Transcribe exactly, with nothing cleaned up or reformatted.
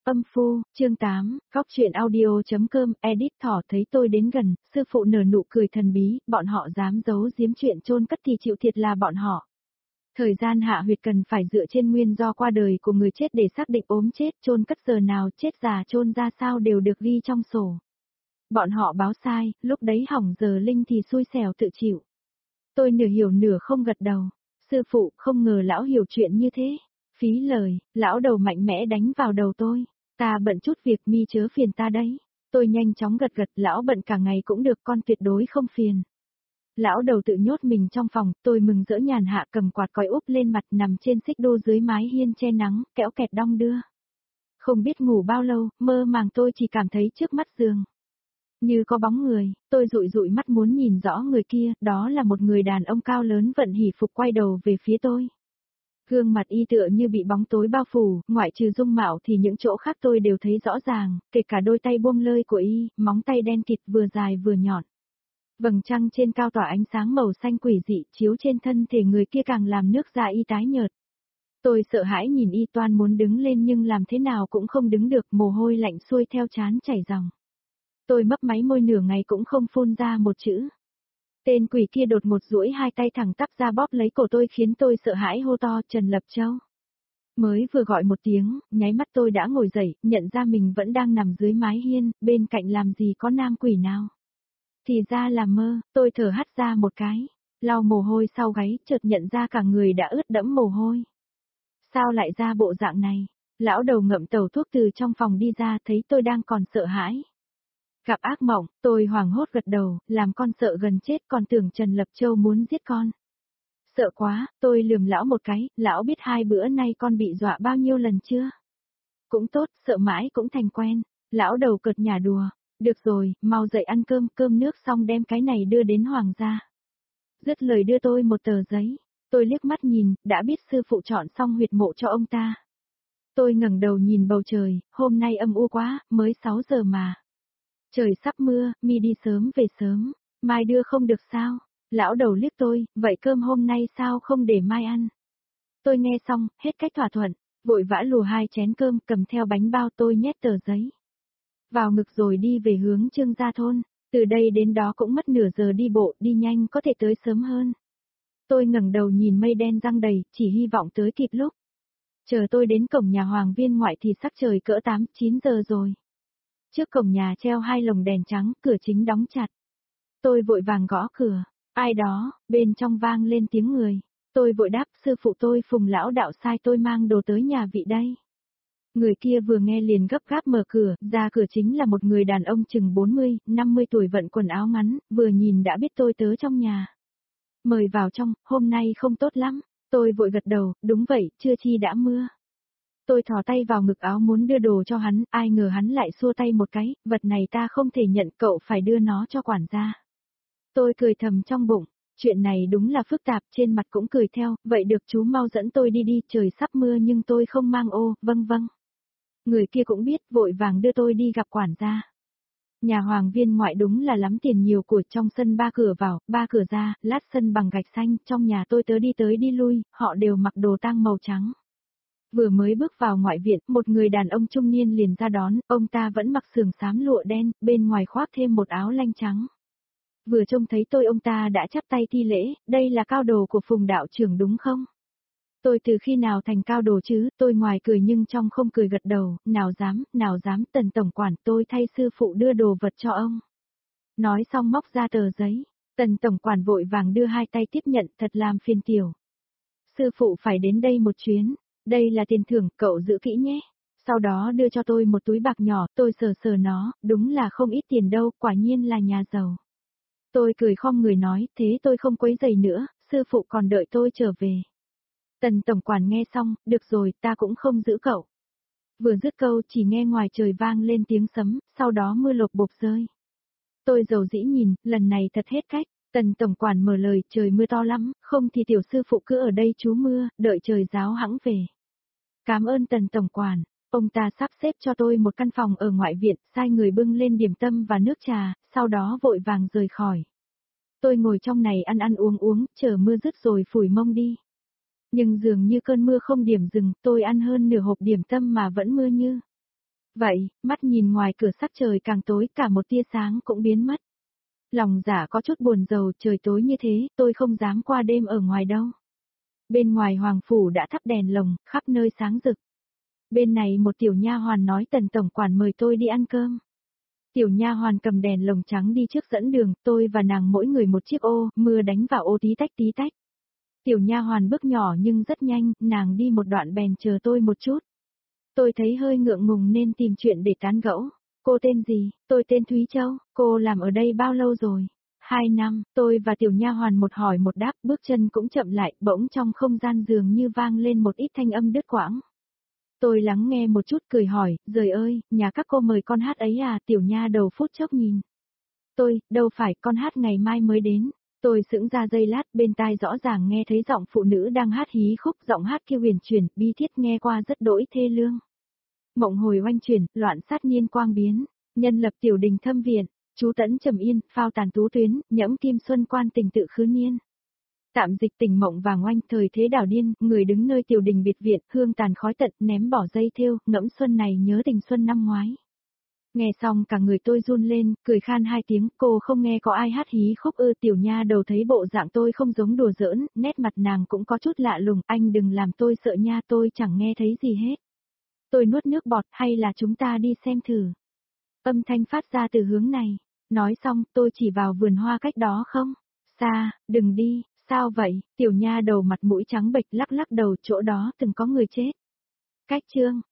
Âm phu, chương tám, góc truyện audio.com, edit thỏ thấy tôi đến gần, sư phụ nở nụ cười thần bí, bọn họ dám giấu giếm chuyện chôn cất thì chịu thiệt là bọn họ. Thời gian hạ huyệt cần phải dựa trên nguyên do qua đời của người chết để xác định ốm chết, chôn cất giờ nào, chết già chôn ra sao đều được ghi trong sổ. Bọn họ báo sai, lúc đấy hỏng giờ linh thì xui xẻo tự chịu. Tôi nửa hiểu nửa không gật đầu. Sư phụ, không ngờ lão hiểu chuyện như thế. Phí lời, lão đầu mạnh mẽ đánh vào đầu tôi. Ta bận chút việc, mi chớ phiền ta đấy. Tôi nhanh chóng gật gật, lão bận cả ngày cũng được, con tuyệt đối không phiền. Lão đầu tự nhốt mình trong phòng, tôi mừng rỡ nhàn hạ cầm quạt còi úp lên mặt, nằm trên xích đu dưới mái hiên che nắng, kẽo kẹt đong đưa. Không biết ngủ bao lâu, mơ màng tôi chỉ cảm thấy trước mắt giường như có bóng người, tôi dụi dụi mắt muốn nhìn rõ người kia, đó là một người đàn ông cao lớn vận hỉ phục quay đầu về phía tôi. Gương mặt y tựa như bị bóng tối bao phủ, ngoại trừ dung mạo thì những chỗ khác tôi đều thấy rõ ràng, kể cả đôi tay buông lơi của y, móng tay đen kịt vừa dài vừa nhọn. Vầng trăng trên cao tỏa ánh sáng màu xanh quỷ dị chiếu trên thân thể người kia càng làm nước da y tái nhợt. Tôi sợ hãi nhìn y, toan muốn đứng lên nhưng làm thế nào cũng không đứng được, mồ hôi lạnh xuôi theo trán chảy ròng. Tôi mấp máy môi nửa ngày cũng không phun ra một chữ. Tên quỷ kia đột một duỗi hai tay thẳng tắp ra bóp lấy cổ tôi khiến tôi sợ hãi hô to, Trần Lập Châu. Mới vừa gọi một tiếng, nháy mắt tôi đã ngồi dậy, nhận ra mình vẫn đang nằm dưới mái hiên, bên cạnh làm gì có nam quỷ nào. Thì ra là mơ, tôi thở hắt ra một cái, lau mồ hôi sau gáy, chợt nhận ra cả người đã ướt đẫm mồ hôi. Sao lại ra bộ dạng này? Lão đầu ngậm tàu thuốc từ trong phòng đi ra, thấy tôi đang còn sợ hãi. Gặp ác mộng, tôi hoảng hốt gật đầu, làm con sợ gần chết, còn tưởng Trần Lập Châu muốn giết con. Sợ quá, tôi lườm lão một cái, lão biết hai bữa nay con bị dọa bao nhiêu lần chưa? Cũng tốt, sợ mãi cũng thành quen. Lão đầu cợt nhả đùa, được rồi, mau dậy ăn cơm, cơm nước xong đem cái này đưa đến hoàng gia. Dứt lời đưa tôi một tờ giấy, tôi liếc mắt nhìn, đã biết sư phụ chọn xong huyệt mộ cho ông ta. Tôi ngẩng đầu nhìn bầu trời, hôm nay âm u quá, mới sáu giờ mà. Trời sắp mưa, mi đi sớm về sớm, mai đưa không được sao? Lão đầu liếc tôi, vậy cơm hôm nay sao không để mai ăn? Tôi nghe xong, hết cách thỏa thuận, vội vã lùa hai chén cơm cầm theo bánh bao tôi nhét tờ giấy. Vào ngực rồi đi về hướng Trương Gia Thôn, từ đây đến đó cũng mất nửa giờ đi bộ, đi nhanh có thể tới sớm hơn. Tôi ngẩng đầu nhìn mây đen giăng đầy, chỉ hy vọng tới kịp lúc. Chờ tôi đến cổng nhà Hoàng Viên Ngoại thì sắc trời cỡ tám, chín giờ rồi. Trước cổng nhà treo hai lồng đèn trắng, cửa chính đóng chặt. Tôi vội vàng gõ cửa, ai đó, bên trong vang lên tiếng người. Tôi vội đáp, sư phụ tôi Phùng lão đạo sai tôi mang đồ tới nhà vị đây. Người kia vừa nghe liền gấp gáp mở cửa, ra cửa chính là một người đàn ông chừng bốn mươi, năm mươi tuổi vận quần áo ngắn, vừa nhìn đã biết tôi tớ trong nhà. Mời vào trong, hôm nay không tốt lắm. Tôi vội gật đầu, đúng vậy, chưa chi đã mưa. Tôi thò tay vào ngực áo muốn đưa đồ cho hắn, ai ngờ hắn lại xua tay một cái, vật này ta không thể nhận, cậu phải đưa nó cho quản gia. Tôi cười thầm trong bụng, chuyện này đúng là phức tạp, trên mặt cũng cười theo, vậy được chú mau dẫn tôi đi đi, trời sắp mưa nhưng tôi không mang ô, vâng vâng. Người kia cũng biết, vội vàng đưa tôi đi gặp quản gia. Nhà Hoàng Viên Ngoại đúng là lắm tiền nhiều của, trong sân ba cửa vào, ba cửa ra, lát sân bằng gạch xanh, trong nhà tôi tớ đi tới đi lui, họ đều mặc đồ tang màu trắng. Vừa mới bước vào ngoại viện, một người đàn ông trung niên liền ra đón, ông ta vẫn mặc sườn xám lụa đen, bên ngoài khoác thêm một áo lanh trắng. Vừa trông thấy tôi ông ta đã chắp tay thi lễ, đây là cao đồ của Phùng đạo trưởng đúng không? Tôi từ khi nào thành cao đồ chứ, tôi ngoài cười nhưng trong không cười gật đầu, nào dám, nào dám, Tần tổng quản, tôi thay sư phụ đưa đồ vật cho ông. Nói xong móc ra tờ giấy, Tần tổng quản vội vàng đưa hai tay tiếp nhận, thật làm phiền tiểu. Sư phụ phải đến đây một chuyến, đây là tiền thưởng, cậu giữ kỹ nhé. Sau đó đưa cho tôi một túi bạc nhỏ, tôi sờ sờ nó, đúng là không ít tiền đâu, quả nhiên là nhà giàu. Tôi cười khom người nói, thế tôi không quấy rầy nữa, sư phụ còn đợi tôi trở về. Tần tổng quản nghe xong, được rồi, ta cũng không giữ cậu. Vừa dứt câu chỉ nghe ngoài trời vang lên tiếng sấm, sau đó mưa lộp bộp rơi. Tôi dầu dĩ nhìn, lần này thật hết cách, Tần tổng quản mở lời, trời mưa to lắm, không thì tiểu sư phụ cứ ở đây trú mưa, đợi trời ráo hẵng về. Cảm ơn Tần tổng quản, ông ta sắp xếp cho tôi một căn phòng ở ngoại viện, sai người bưng lên điểm tâm và nước trà, sau đó vội vàng rời khỏi. Tôi ngồi trong này ăn ăn uống uống, chờ mưa dứt rồi phủi mông đi. Nhưng dường như cơn mưa không điểm dừng, tôi ăn hơn nửa hộp điểm tâm mà vẫn mưa như. Vậy, mắt nhìn ngoài cửa sắc trời càng tối, cả một tia sáng cũng biến mất. Lòng dạ có chút buồn rầu, trời tối như thế, tôi không dám qua đêm ở ngoài đâu. Bên ngoài hoàng phủ đã thắp đèn lồng, khắp nơi sáng rực. Bên này một tiểu nha hoàn nói Tần tổng quản mời tôi đi ăn cơm. Tiểu nha hoàn cầm đèn lồng trắng đi trước dẫn đường, tôi và nàng mỗi người một chiếc ô, mưa đánh vào ô tí tách tí tách. Tiểu nha hoàn bước nhỏ nhưng rất nhanh, nàng đi một đoạn bèn chờ tôi một chút. Tôi thấy hơi ngượng ngùng nên tìm chuyện để tán gẫu. Cô tên gì? Tôi tên Thúy Châu, cô làm ở đây bao lâu rồi? Hai năm, tôi và tiểu nha hoàn một hỏi một đáp, bước chân cũng chậm lại, bỗng trong không gian dường như vang lên một ít thanh âm đứt quãng. Tôi lắng nghe một chút cười hỏi, giời ơi, nhà các cô mời con hát ấy à, tiểu nha đầu phút chốc nhìn. Tôi, đâu phải, con hát ngày mai mới đến. Tôi sững ra giây lát, bên tai rõ ràng nghe thấy giọng phụ nữ đang hát hí khúc, giọng hát kia huyền chuyển, bi thiết nghe qua rất đỗi thê lương. Mộng hồi oanh chuyển, loạn sát niên quang biến, nhân lập tiểu đình thâm viện, chú tẫn trầm yên, phao tàn tú tuyến, nhẫm kim xuân quan tình tự khứ niên. Tạm dịch tình mộng vàng oanh, thời thế đảo điên, người đứng nơi tiểu đình biệt viện, hương tàn khói tận, ném bỏ dây thêu, ngẫm xuân này nhớ tình xuân năm ngoái. Nghe xong cả người tôi run lên, cười khan hai tiếng, cô không nghe có ai hát hí khúc ư? Tiểu nha đầu thấy bộ dạng tôi không giống đùa giỡn, nét mặt nàng cũng có chút lạ lùng, anh đừng làm tôi sợ nha, tôi chẳng nghe thấy gì hết. Tôi nuốt nước bọt, hay là chúng ta đi xem thử. Âm thanh phát ra từ hướng này, nói xong tôi chỉ vào vườn hoa cách đó không? Xa, đừng đi, sao vậy? Tiểu nha đầu mặt mũi trắng bệch lắc lắc đầu, chỗ đó từng có người chết. Cách chương.